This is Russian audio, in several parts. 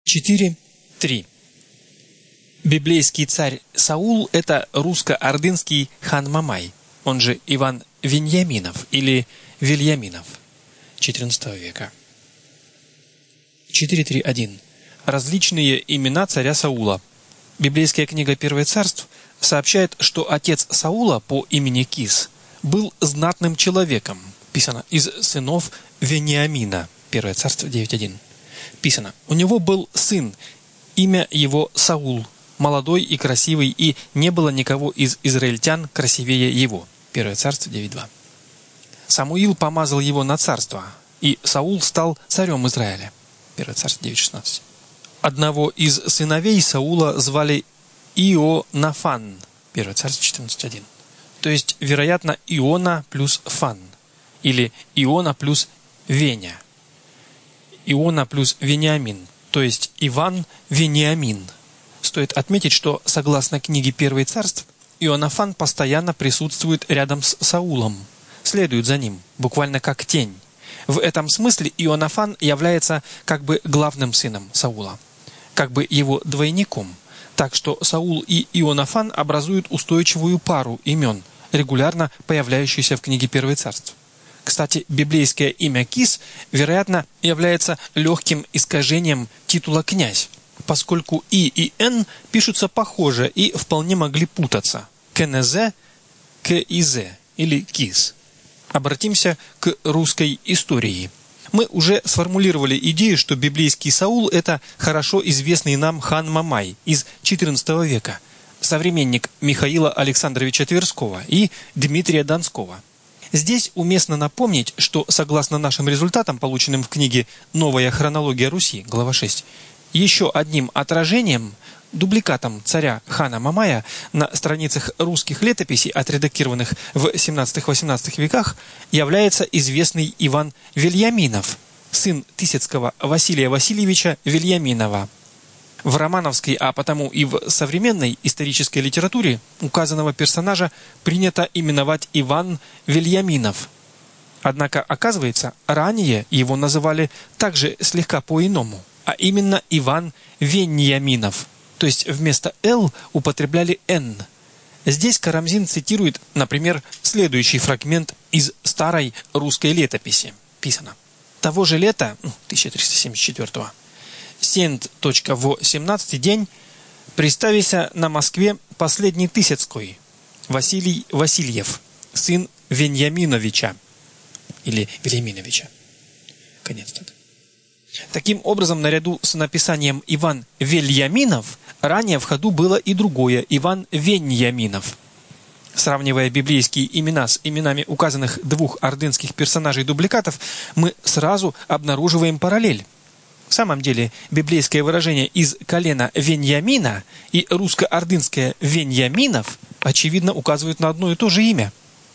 4.3. Библейский царь Саул – это русско-ордынский хан Мамай, он же Иван Веньяминов или Вильяминов, XIV века. 4.3.1. Различные имена царя Саула. Библейская книга «Первое царств» сообщает, что отец Саула по имени Кис был знатным человеком. Писано из сынов Вениамина. Первое царство 9.1. Писано: у него был сын, имя его Саул, молодой и красивый, и не было никого из израильтян красивее его. Первое царство 9.2. Самуил помазал его на царство, и Саул стал царем Израиля. Первое царство 9.16. Одного из сыновей Саула звали Ионафан. Первое царство 14.1. То есть, вероятно, Иона плюс Фан. Или Иона плюс Веня. Иона плюс Вениамин. То есть, Иван Вениамин. Стоит отметить, что, согласно книге «Первое царств», Ионафан постоянно присутствует рядом с Саулом, следует за ним, буквально как тень. В этом смысле Ионафан является как бы главным сыном Саула, как бы его двойником. Так что Саул и Ионафан образуют устойчивую пару имен, регулярно появляющуюся в книге «Первое царств». Кстати, библейское имя Кис, вероятно, является легким искажением титула «князь», поскольку и Н пишутся похоже и вполне могли путаться. Кенезе, Кизе или Кис. Обратимся к русской истории. Мы уже сформулировали идею, что библейский Саул – это хорошо известный нам хан Мамай из XIV века, современник Михаила Александровича Тверского и Дмитрия Донского. Здесь уместно напомнить, что, согласно нашим результатам, полученным в книге «Новая хронология Руси», глава 6, еще одним отражением, дубликатом царя хана Мамая на страницах русских летописей, отредактированных в 17-18 веках, является известный Иван Вильяминов, сын тысяцкого Василия Васильевича Вильяминова. В романовской, а потому и в современной исторической литературе указанного персонажа принято именовать Иван Вильяминов. Однако, оказывается, ранее его называли также слегка по-иному, а именно Иван Веньяминов. То есть вместо «Л» употребляли «Н». Здесь Карамзин цитирует, например, следующий фрагмент из старой русской летописи. Писано: «Того же лета, 1374-го, сент. В 17 день приставися на Москве последний Тысяцкой, Василий Васильев, сын Веньяминовича» или Вильяминовича. Конец цитаты. Таким образом, наряду с написанием «Иван Вельяминов» ранее в ходу было и другое «Иван Веньяминов». Сравнивая библейские имена с именами указанных двух ордынских персонажей-дубликатов, мы сразу обнаруживаем параллель. В самом деле, библейское выражение «из колена Веньямина» и русско-ордынское «Веньяминов» очевидно указывают на одно и то же имя.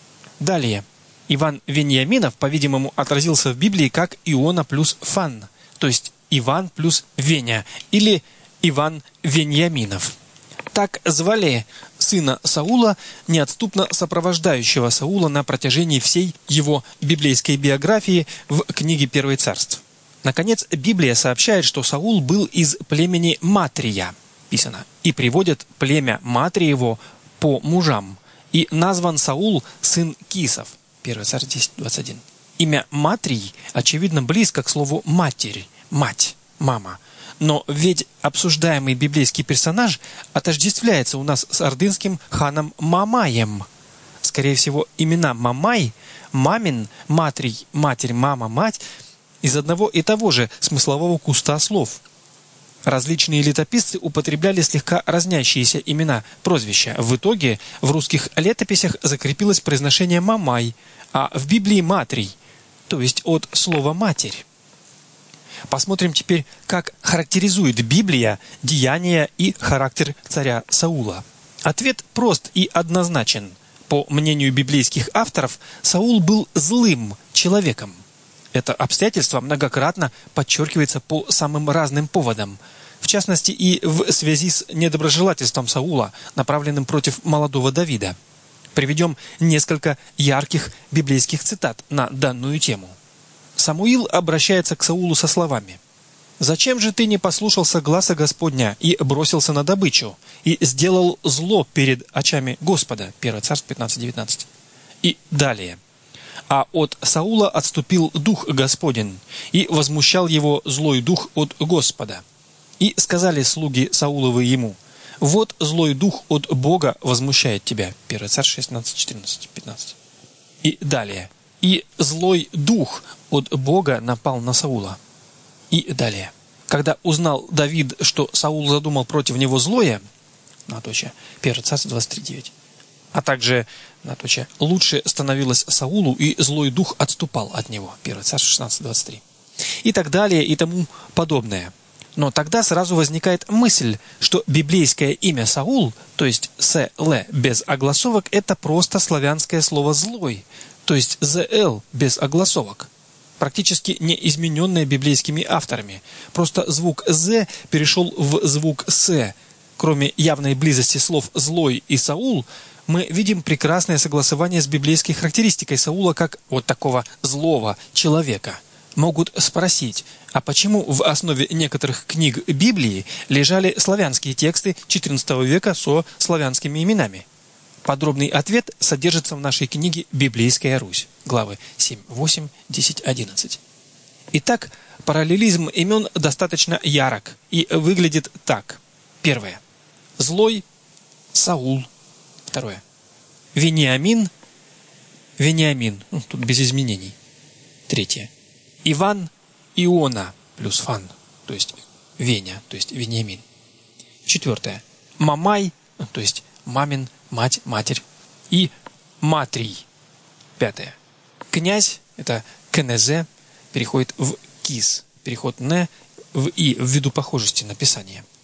Далее. Иван Веньяминов, по-видимому, отразился в Библии как Иона плюс Фан, то есть Иван плюс Веня, или Иван Веньяминов. Так звали сына Саула, неотступно сопровождающего Саула на протяжении всей его библейской биографии в книге «Первое царств». Наконец, Библия сообщает, что Саул был из племени Матрия, писано, и приводит племя Матриево по мужам, и назван Саул сын Кисов. 1 царь 10:21. Имя Матрий, очевидно, близко к слову «матерь», «мать», «мама». Но ведь обсуждаемый библейский персонаж отождествляется у нас с ордынским ханом Мамаем. Скорее всего, имена Мамай, Мамин, Матрий, Матерь, Мама, Мать из одного и того же смыслового куста слов. Различные летописцы употребляли слегка разнящиеся имена, прозвища. В итоге в русских летописях закрепилось произношение «Мамай», а в Библии «Матрий», то есть от слова «матерь». Посмотрим теперь, как характеризует Библия деяния и характер царя Саула. Ответ прост и однозначен. По мнению библейских авторов, Саул был злым человеком. Это обстоятельство многократно подчеркивается по самым разным поводам. В частности, и в связи с недоброжелательством Саула, направленным против молодого Давида. Приведем несколько ярких библейских цитат на данную тему. Самуил обращается к Саулу со словами: «Зачем же ты не послушался гласа Господня и бросился на добычу, и сделал зло перед очами Господа?» 1 Царств 15:19. И далее. «А от Саула отступил дух Господень, и возмущал его злой дух от Господа. И сказали слуги Сауловы ему: вот злой дух от Бога возмущает тебя». 1 Царь 16, 14, 15. И далее. «И злой дух от Бога напал на Саула». И далее. «Когда узнал Давид, что Саул задумал против него злое», 1 Царств 23:9, а также, «лучше становилось Саулу, и злой дух отступал от него». 1 Царств 16:23. И так далее, и тому подобное. Но тогда сразу возникает мысль, что библейское имя Саул, то есть С-Л без огласовок, это просто славянское слово «злой», то есть З-Л без огласовок, практически не измененное библейскими авторами. Просто звук «З» перешел в звук «С». Кроме явной близости слов «злой» и «Саул», мы видим прекрасное согласование с библейской характеристикой Саула как вот такого злого человека. Могут спросить, а почему в основе некоторых книг Библии лежали славянские тексты XIV века со славянскими именами? Подробный ответ содержится в нашей книге «Библейская Русь», главы 7, 8, 10, 11. Итак, параллелизм имен достаточно ярок и выглядит так. Первое. Злой – Саул. Второе. Вениамин – Вениамин. Тут без изменений. Третье. Иван – Иона плюс Фан, то есть Веня, то есть Вениамин. Четвертое. Мамай, то есть мамин, мать, матерь. И Матрий. Пятое. Князь, это Кенезе, переходит в Кис. Переход «не» в «и» ввиду похожести написания.